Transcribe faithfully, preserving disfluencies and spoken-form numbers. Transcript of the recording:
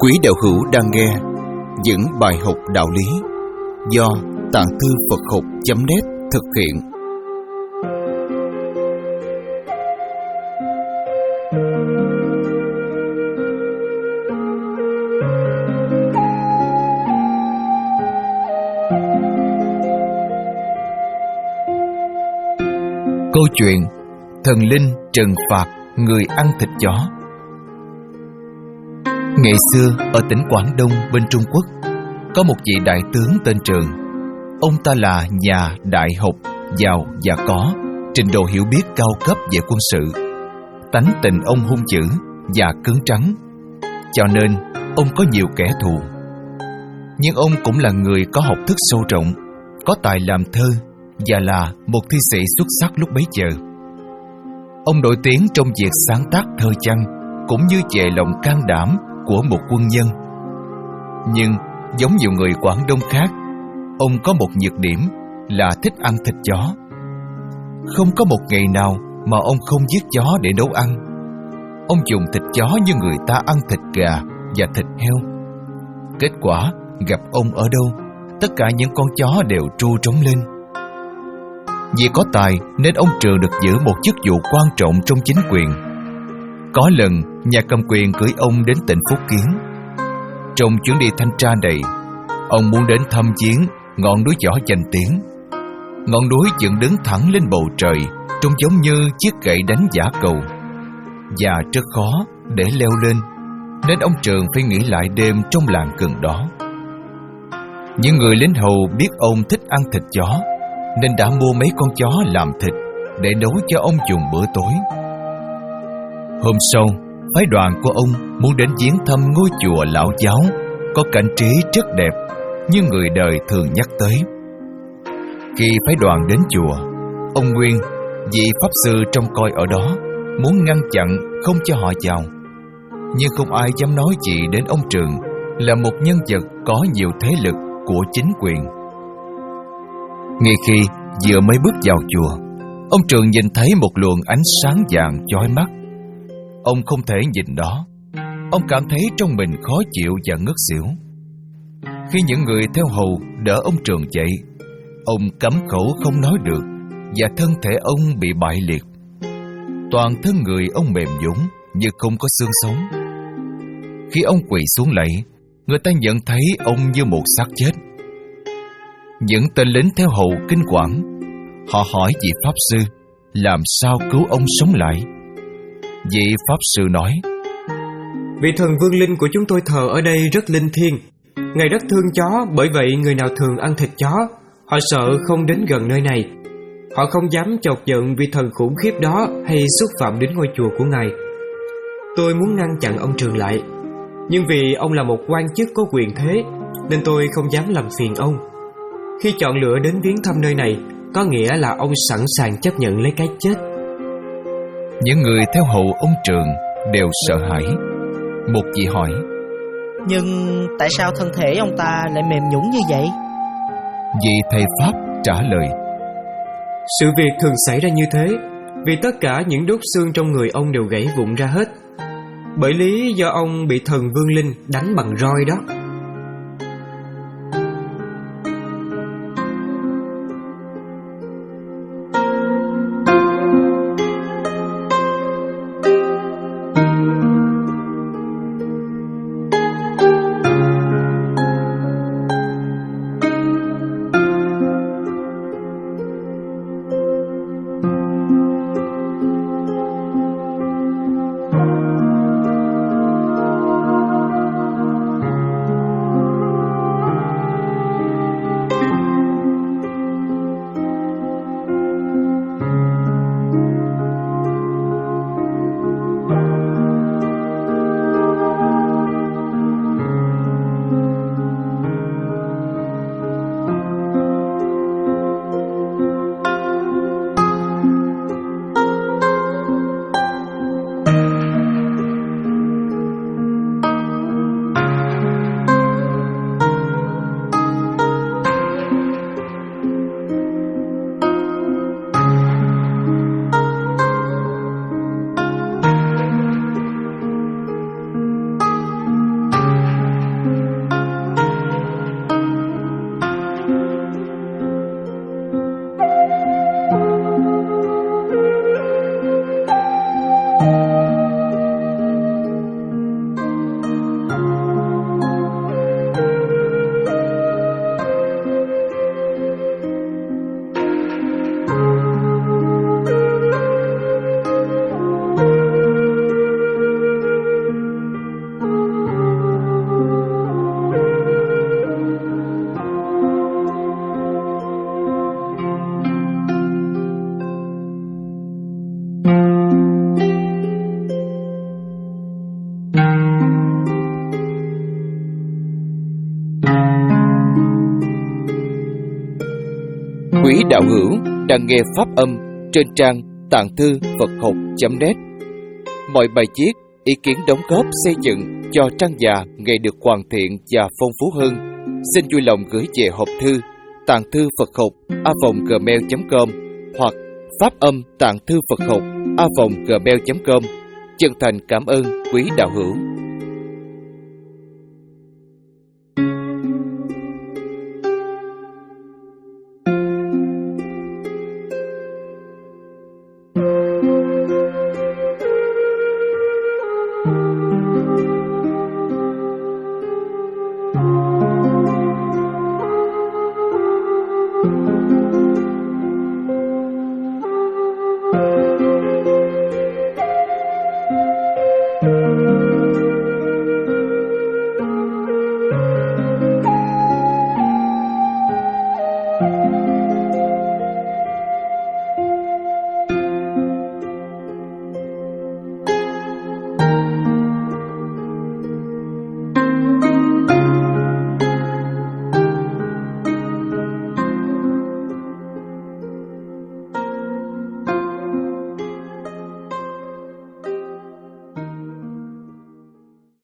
Quý đạo hữu đang nghe những bài học đạo lý do Tạng Thư Phật Học chấm net thực hiện. Câu chuyện thần linh trừng phạt người ăn thịt chó. Ngày xưa ở tỉnh Quảng Đông bên Trung Quốc, có một vị đại tướng tên Trường. Ông ta là nhà đại học, giàu và có trình độ hiểu biết cao cấp về quân sự. Tánh tình ông hung dữ và cứng trắng, cho nên ông có nhiều kẻ thù. Nhưng ông cũng là người có học thức sâu rộng, có tài làm thơ và là một thi sĩ xuất sắc lúc bấy giờ. Ông nổi tiếng trong việc sáng tác thơ văn cũng như về lòng can đảm của một quân nhân. Nhưng giống nhiều người Quảng Đông khác, ông có một nhược điểm là thích ăn thịt chó. Không có một ngày nào mà ông không giết chó để nấu ăn. Ông dùng thịt chó như người ta ăn thịt gà và thịt heo. Kết quả gặp ông ở đâu, tất cả những con chó đều tru trống lên. Vì có tài nên ông Trường được giữ một chức vụ quan trọng trong chính quyền. Có lần nhà cầm quyền cử ông đến tỉnh Phúc Kiến. Trong chuyến đi thanh tra này, ông muốn đến thăm viếng ngọn núi võ danh tiếng. Ngọn núi dựng đứng thẳng lên bầu trời, trông giống như chiếc gậy đánh giả cầu, và rất khó để leo lên, nên ông Trường phải nghỉ lại đêm trong làng gần đó. Những người lính hầu biết ông thích ăn thịt chó, nên đã mua mấy con chó làm thịt để nấu cho ông dùng bữa tối. Hôm sau, phái đoàn của ông muốn đến viếng thăm ngôi chùa Lão Giáo, có cảnh trí rất đẹp như người đời thường nhắc tới. Khi phái đoàn đến chùa, ông Nguyên, vị pháp sư trông coi ở đó, muốn ngăn chặn không cho họ vào. Nhưng không ai dám nói gì đến ông Trường là một nhân vật có nhiều thế lực của chính quyền. Ngay khi vừa mới bước vào chùa, ông Trường nhìn thấy một luồng ánh sáng vàng chói mắt. Ông không thể nhìn đó. Ông cảm thấy trong mình khó chịu và ngất xỉu. Khi những người theo hầu đỡ ông Trường dậy, ông cấm khẩu không nói được, và thân thể ông bị bại liệt. Toàn thân người ông mềm nhũn như không có xương sống. Khi ông quỳ xuống lạy, người ta nhận thấy ông như một xác chết. Những tên lính theo hầu kinh quản. Họ hỏi vị pháp sư làm sao cứu ông sống lại. Vị pháp sư nói: Vị thần vương linh của chúng tôi thờ ở đây rất linh thiêng. Ngài rất thương chó, bởi vậy người nào thường ăn thịt chó, họ sợ không đến gần nơi này. Họ không dám chọc giận vị thần khủng khiếp đó hay xúc phạm đến ngôi chùa của Ngài. Tôi muốn ngăn chặn ông Trường lại, nhưng vì ông là một quan chức có quyền thế, nên tôi không dám làm phiền ông. Khi chọn lựa đến viếng thăm nơi này, có nghĩa là ông sẵn sàng chấp nhận lấy cái chết. Những người theo hầu ông Trường đều sợ hãi. Một vị hỏi: Nhưng tại sao thân thể ông ta lại mềm nhũn như vậy? Vị thầy pháp trả lời: Sự việc thường xảy ra như thế vì tất cả những đốt xương trong người ông đều gãy vụn ra hết, bởi lý do ông bị thần vương linh đánh bằng roi đó. đạo hữu đang nghe pháp âm trên trang tạng thư Phật học chấm net. Mọi bài viết, ý kiến đóng góp xây dựng cho trang già ngày được hoàn thiện và phong phú hơn, xin vui lòng gửi về hộp thư tạng thư Phật học a vòng gmail chấm com hoặc pháp âm tạng thư Phật học a vòng gmail chấm com. Chân thành cảm ơn quý đạo hữu.